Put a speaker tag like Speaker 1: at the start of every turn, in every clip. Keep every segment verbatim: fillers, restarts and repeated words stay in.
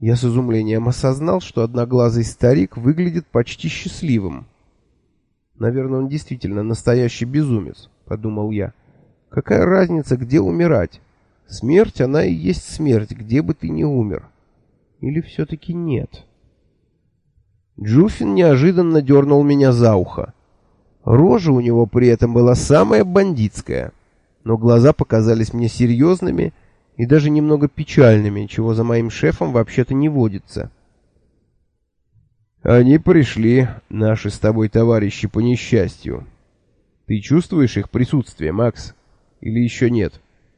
Speaker 1: Я с изумлением осознал, что одноглазый старик выглядит почти счастливым. «Наверное, он действительно настоящий безумец», — подумал я. «Какая разница, где умирать? Смерть, она и есть смерть, где бы ты ни умер. Или все-таки нет?» Джуфин неожиданно дернул меня за ухо. Рожа у него при этом была самая бандитская, но глаза показались мне серьезными и даже немного печальными, чего за моим шефом вообще-то не водится. «Они пришли, наши с тобой товарищи по несчастью. Ты чувствуешь их присутствие, Макс? Или еще нет?»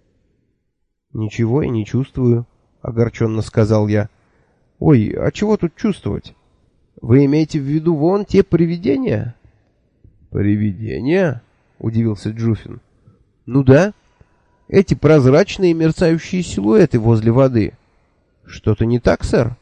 Speaker 1: «Ничего я не чувствую», — огорченно сказал я. «Ой, а чего тут чувствовать? Вы имеете в виду вон те привидения?» «Привидения?» — удивился Джуфин. «Ну да. Эти прозрачные мерцающие силуэты возле воды. Что-то не так, сэр?»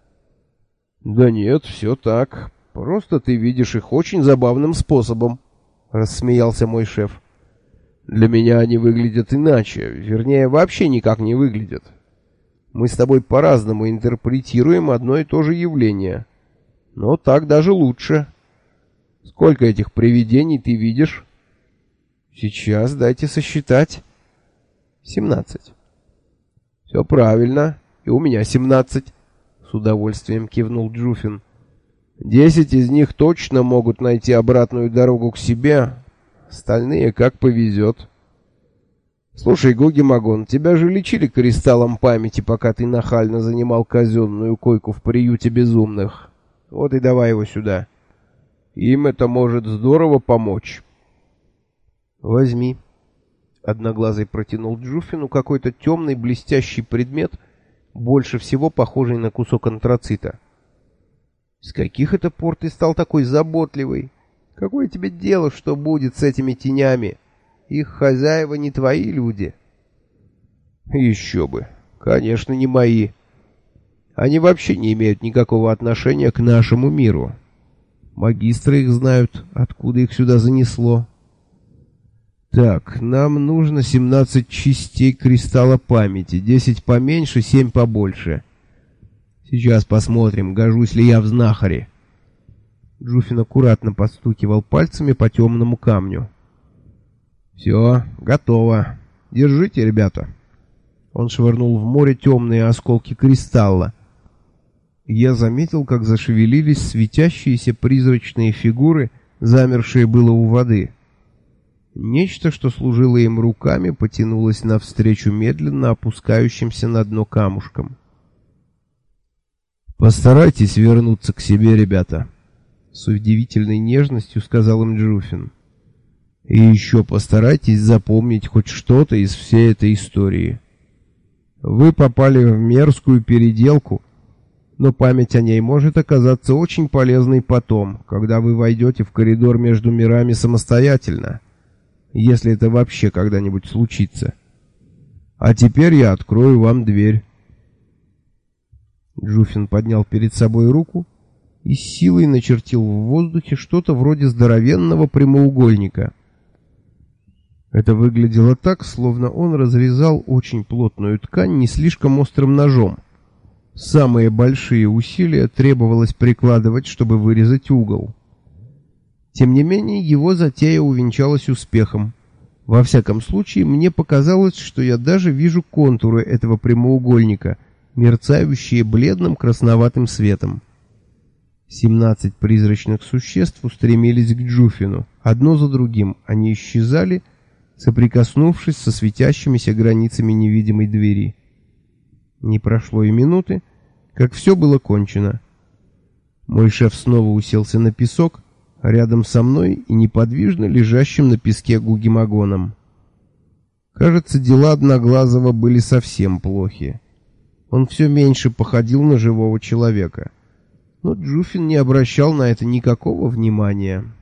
Speaker 1: «Да нет, все так. Просто ты видишь их очень забавным способом», — рассмеялся мой шеф. «Для меня они выглядят иначе, вернее, вообще никак не выглядят. Мы с тобой по-разному интерпретируем одно и то же явление. Но так даже лучше. Сколько этих привидений ты видишь?» «Сейчас дайте сосчитать. Семнадцать». «Все правильно, и у меня семнадцать», — с удовольствием кивнул Джуфин. «Десять из них точно могут найти обратную дорогу к себе, остальные как повезет. Слушай, Гуги-Магон, тебя же лечили кристаллом памяти, пока ты нахально занимал казенную койку в приюте безумных. Вот и давай его сюда. Им это может здорово помочь». «Возьми». Одноглазый протянул Джуфину какой-то темный блестящий предмет, больше всего похожий на кусок антрацита. «С каких это пор ты стал такой заботливый? Какое тебе дело, что будет с этими тенями? Их хозяева не твои люди». «Еще бы. Конечно, не мои. Они вообще не имеют никакого отношения к нашему миру. Магистры их знают, откуда их сюда занесло. Так, нам нужно семнадцать частей кристалла памяти, десять поменьше, семь побольше. Сейчас посмотрим, гожусь ли я в знахаре». Джуфин аккуратно подстукивал пальцами по темному камню. «Все, готово. Держите, ребята». Он швырнул в море темные осколки кристалла. Я заметил, как зашевелились светящиеся призрачные фигуры, замершие было у воды. Нечто, что служило им руками, потянулось навстречу медленно опускающимся на дно камушкам. «Постарайтесь вернуться к себе, ребята», — с удивительной нежностью сказал им Джуфин. «И еще постарайтесь запомнить хоть что-то из всей этой истории. Вы попали в мерзкую переделку, но память о ней может оказаться очень полезной потом, когда вы войдете в коридор между мирами самостоятельно, если это вообще когда-нибудь случится. А теперь я открою вам дверь». Джуфин поднял перед собой руку и с силой начертил в воздухе что-то вроде здоровенного прямоугольника. Это выглядело так, словно он разрезал очень плотную ткань не слишком острым ножом. Самые большие усилия требовалось прикладывать, чтобы вырезать угол. Тем не менее, его затея увенчалась успехом. Во всяком случае, мне показалось, что я даже вижу контуры этого прямоугольника, мерцающие бледным красноватым светом. Семнадцать призрачных существ устремились к Джуфину. Одно за другим они исчезали, соприкоснувшись со светящимися границами невидимой двери. Не прошло и минуты, как все было кончено. Мой шеф снова уселся на песок, рядом со мной и неподвижно лежащим на песке Гуги-Магоном. Кажется, дела Одноглазого были совсем плохи. Он все меньше походил на живого человека. Но Джуфин не обращал на это никакого внимания.